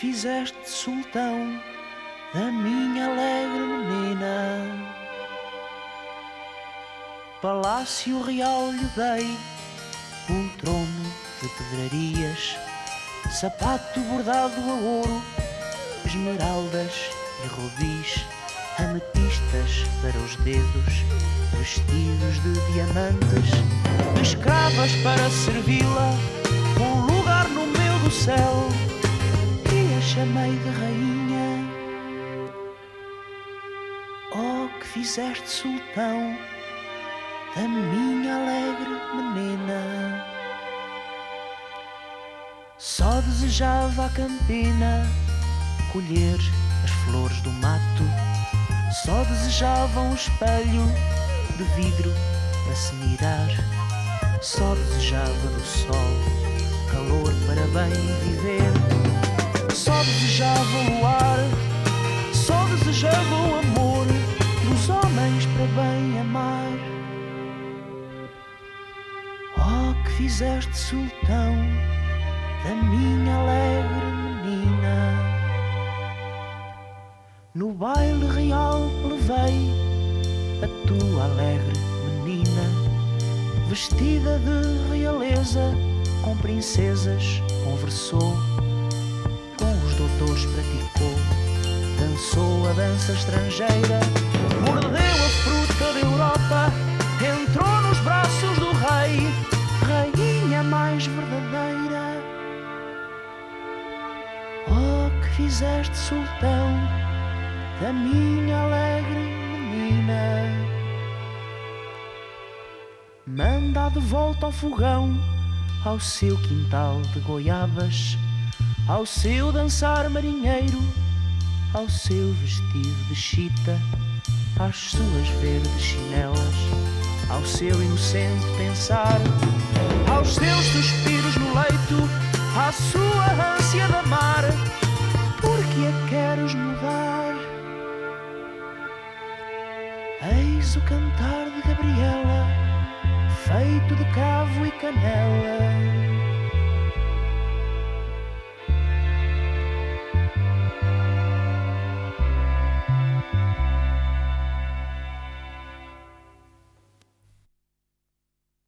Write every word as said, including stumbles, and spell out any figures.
fizeste sultão da minha alegre menina. Palácio real lhe dei, um trono de pedrarias, sapato bordado a ouro, esmeraldas e rubis, ametistas para os dedos, vestidos de diamantes, escravas para servi-la, um lugar no meu do céu, e a chamei de rainha. Oh, que fizeste sultão da minha alegre menina. Só desejava a campina colher as flores do mato, só desejava um espelho de vidro para se mirar, só desejava do sol calor para bem viver, só desejava o luar, só desejava o amor dos homens para bem amar. Oh, que fizeste sultão da minha alegre menina. No baile real levei a tua alegre menina, vestida de realeza, com princesas conversou, com os doutores praticou, dançou a dança estrangeira, mordeu a fruta da Europa, entrou nos braços do rei, rainha mais verdadeira. Oh, que fizeste sultão da minha alegre menina. Manda de volta ao fogão, ao seu quintal de goiabas, ao seu dançar marinheiro, ao seu vestido de chita, às suas verdes chinelas, ao seu inocente pensar, aos seus suspiros no leito, à sua ânsia de amar. Por que a queres mudar? Eis o cantar de Gabriela, feito de cravo e canela.